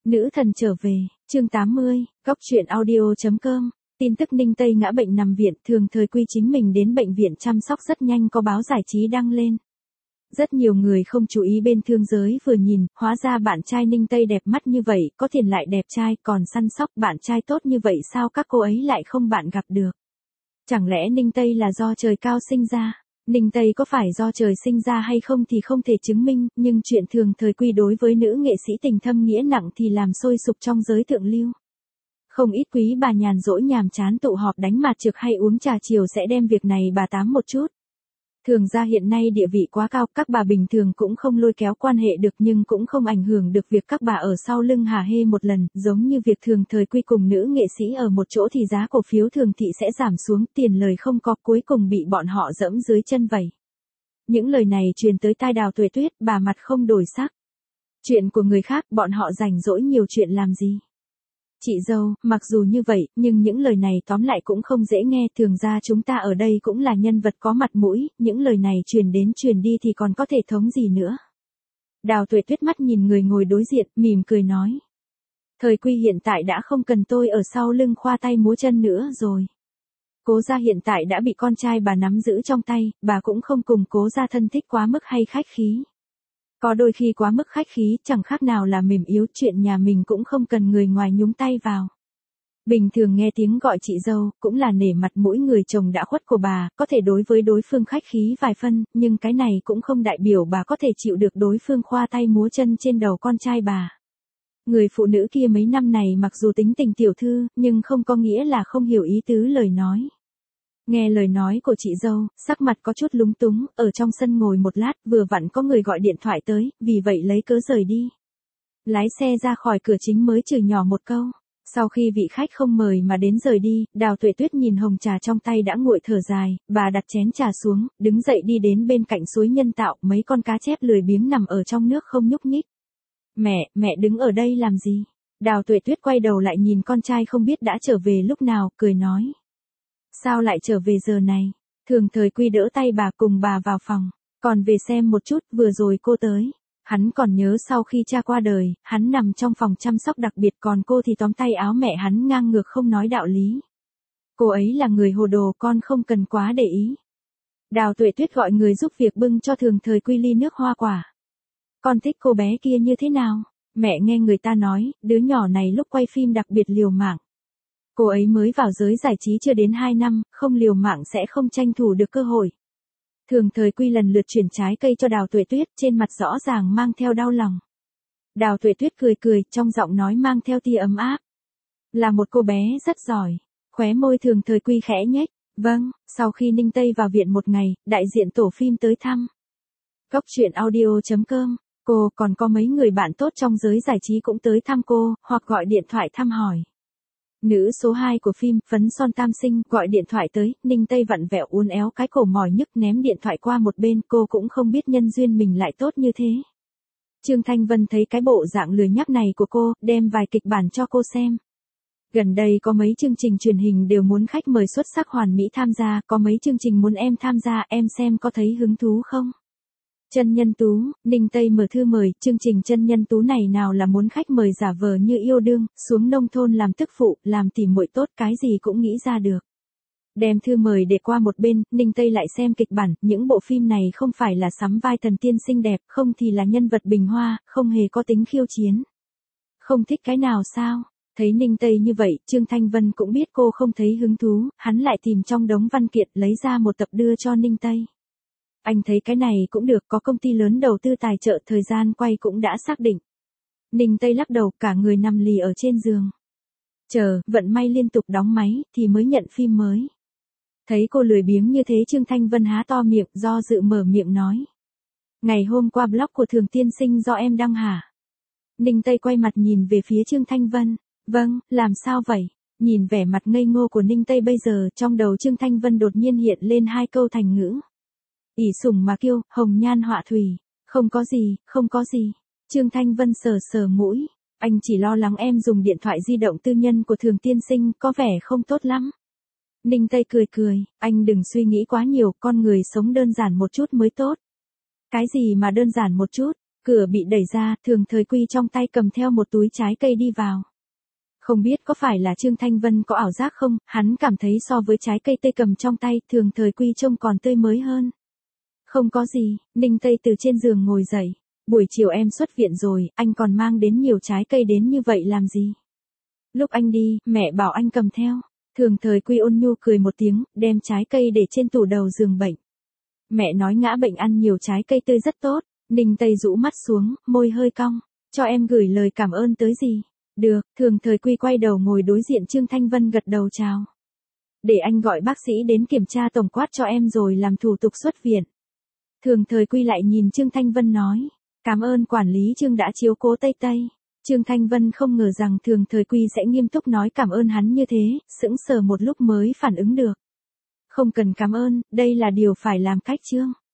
Nữ thần trở về, chương 80, góc truyện audio.com. Tin tức Ninh Tây ngã bệnh nằm viện, Thường Thời Quy chính mình đến bệnh viện chăm sóc rất nhanh có báo giải trí đăng lên. Rất nhiều người không chú ý bên thương giới vừa nhìn, hóa ra bạn trai Ninh Tây đẹp mắt như vậy, có tiền lại đẹp trai, còn săn sóc, bạn trai tốt như vậy sao các cô ấy lại không bạn gặp được. Chẳng lẽ Ninh Tây là do trời cao sinh ra? Ninh Tây có phải do trời sinh ra hay không thì không thể chứng minh, nhưng chuyện Thường Thời Quy đối với nữ nghệ sĩ tình thâm nghĩa nặng thì làm sôi sục trong giới thượng lưu. Không ít quý bà nhàn rỗi nhàm chán tụ họp đánh mặt trược hay uống trà chiều sẽ đem việc này bà tám một chút. Thường ra hiện nay địa vị quá cao, các bà bình thường cũng không lôi kéo quan hệ được nhưng cũng không ảnh hưởng được việc các bà ở sau lưng hả hê một lần, giống như việc Thường Thời Quy cùng nữ nghệ sĩ ở một chỗ thì giá cổ phiếu Thường thị sẽ giảm xuống, tiền lời không có, cuối cùng bị bọn họ dẫm dưới chân vầy. Những lời này truyền tới tai Đào Tuệ Tuyết, bà mặt không đổi sắc. Chuyện của người khác bọn họ rảnh rỗi nhiều chuyện làm gì. Chị dâu, mặc dù như vậy, nhưng những lời này tóm lại cũng không dễ nghe, thường ra chúng ta ở đây cũng là nhân vật có mặt mũi, những lời này truyền đến truyền đi thì còn có thể thống gì nữa. Đào Tuệ Tuyết mắt nhìn người ngồi đối diện, mỉm cười nói. Thời Quy hiện tại đã không cần tôi ở sau lưng khoa tay múa chân nữa rồi. Cố gia hiện tại đã bị con trai bà nắm giữ trong tay, bà cũng không cùng Cố gia thân thích quá mức hay khách khí. Có đôi khi quá mức khách khí chẳng khác nào là mềm yếu, chuyện nhà mình cũng không cần người ngoài nhúng tay vào. Bình thường nghe tiếng gọi chị dâu, cũng là nể mặt mũi người chồng đã khuất của bà, có thể đối với đối phương khách khí vài phân, nhưng cái này cũng không đại biểu bà có thể chịu được đối phương khoa tay múa chân trên đầu con trai bà. Người phụ nữ kia mấy năm này mặc dù tính tình tiểu thư, nhưng không có nghĩa là không hiểu ý tứ lời nói. Nghe lời nói của chị dâu, sắc mặt có chút lúng túng, ở trong sân ngồi một lát, vừa vặn có người gọi điện thoại tới, vì vậy lấy cớ rời đi. Lái xe ra khỏi cửa chính mới chửi nhỏ một câu. Sau khi vị khách không mời mà đến rời đi, Đào Tuệ Tuyết nhìn hồng trà trong tay đã nguội thở dài, bà đặt chén trà xuống, đứng dậy đi đến bên cạnh suối nhân tạo, mấy con cá chép lười biếng nằm ở trong nước không nhúc nhích. Mẹ đứng ở đây làm gì? Đào Tuệ Tuyết quay đầu lại nhìn con trai không biết đã trở về lúc nào, cười nói. Sao lại trở về giờ này? Thường Thời Quy đỡ tay bà cùng bà vào phòng. Còn về xem một chút, vừa rồi cô tới. Hắn còn nhớ sau khi cha qua đời, hắn nằm trong phòng chăm sóc đặc biệt, còn cô thì tóm tay áo mẹ hắn ngang ngược không nói đạo lý. Cô ấy là người hồ đồ, con không cần quá để ý. Đào Tuệ Tuyết gọi người giúp việc bưng cho Thường Thời Quy ly nước hoa quả. Con thích cô bé kia như thế nào? Mẹ nghe người ta nói, đứa nhỏ này lúc quay phim đặc biệt liều mạng. Cô ấy mới vào giới giải trí chưa đến 2 năm, không liều mạng sẽ không tranh thủ được cơ hội. Thường Thời Quy lần lượt chuyển trái cây cho Đào Tuệ Tuyết, trên mặt rõ ràng mang theo đau lòng. Đào Tuệ Tuyết cười, trong giọng nói mang theo tia ấm áp. Là một cô bé rất giỏi. Khóe môi Thường Thời Quy khẽ nhếch. Vâng, sau khi Ninh Tây vào viện một ngày, đại diện tổ phim tới thăm. Góc truyện audio.com, cô còn có mấy người bạn tốt trong giới giải trí cũng tới thăm cô, hoặc gọi điện thoại thăm hỏi. Nữ số 2 của phim, Phấn Son Tam Sinh, gọi điện thoại tới, Ninh Tây vặn vẹo uốn éo cái cổ mỏi nhức ném điện thoại qua một bên, cô cũng không biết nhân duyên mình lại tốt như thế. Trương Thanh Vân thấy cái bộ dạng lười nhác này của cô, đem vài kịch bản cho cô xem. Gần đây có mấy chương trình truyền hình đều muốn khách mời xuất sắc hoàn mỹ tham gia, có mấy chương trình muốn em tham gia, em xem có thấy hứng thú không? Chân nhân tú, Ninh Tây mở thư mời, chương trình chân nhân tú này nào là muốn khách mời giả vờ như yêu đương, xuống nông thôn làm tức phụ, làm tỉ muội tốt, cái gì cũng nghĩ ra được. Đem thư mời để qua một bên, Ninh Tây lại xem kịch bản, những bộ phim này không phải là sắm vai thần tiên xinh đẹp, không thì là nhân vật bình hoa, không hề có tính khiêu chiến. Không thích cái nào sao? Thấy Ninh Tây như vậy, Trương Thanh Vân cũng biết cô không thấy hứng thú, hắn lại tìm trong đống văn kiện lấy ra một tập đưa cho Ninh Tây. Anh thấy cái này cũng được, có công ty lớn đầu tư tài trợ, thời gian quay cũng đã xác định. Ninh Tây lắc đầu, cả người nằm lì ở trên giường. Chờ, vận may liên tục đóng máy, thì mới nhận phim mới. Thấy cô lười biếng như thế, Trương Thanh Vân há to miệng, do dự mở miệng nói. Ngày hôm qua blog của Thường tiên sinh do em đăng hả? Ninh Tây quay mặt nhìn về phía Trương Thanh Vân. Vâng, làm sao vậy? Nhìn vẻ mặt ngây ngô của Ninh Tây bây giờ, trong đầu Trương Thanh Vân đột nhiên hiện lên hai câu thành ngữ. Ỷ sủng mà kiêu, hồng nhan họa thủy. Không có gì. Trương Thanh Vân sờ mũi. Anh chỉ lo lắng em dùng điện thoại di động tư nhân của Thường tiên sinh, có vẻ không tốt lắm. Ninh Tây cười, anh đừng suy nghĩ quá nhiều, con người sống đơn giản một chút mới tốt. Cái gì mà đơn giản một chút? Cửa bị đẩy ra, Thường Thời Quy trong tay cầm theo một túi trái cây đi vào. Không biết có phải là Trương Thanh Vân có ảo giác không, hắn cảm thấy so với trái cây tươi cầm trong tay, Thường Thời Quy trông còn tươi mới hơn. Không có gì, Ninh Tây từ trên giường ngồi dậy. Buổi chiều em xuất viện rồi, anh còn mang đến nhiều trái cây đến như vậy làm gì? Lúc anh đi, mẹ bảo anh cầm theo. Thường Thời Quy ôn nhu cười một tiếng, đem trái cây để trên tủ đầu giường bệnh. Mẹ nói ngã bệnh ăn nhiều trái cây tươi rất tốt. Ninh Tây rũ mắt xuống, môi hơi cong. Cho em gửi lời cảm ơn tới gì? Được, Thường Thời Quy quay đầu ngồi đối diện Trương Thanh Vân gật đầu chào. Để anh gọi bác sĩ đến kiểm tra tổng quát cho em rồi làm thủ tục xuất viện. Thường Thời Quy lại nhìn Trương Thanh Vân nói. Cảm ơn quản lý Trương đã chiếu cố Tây Tây. Trương Thanh Vân không ngờ rằng Thường Thời Quy sẽ nghiêm túc nói cảm ơn hắn như thế, sững sờ một lúc mới phản ứng được. Không cần cảm ơn, đây là điều phải làm cách Trương.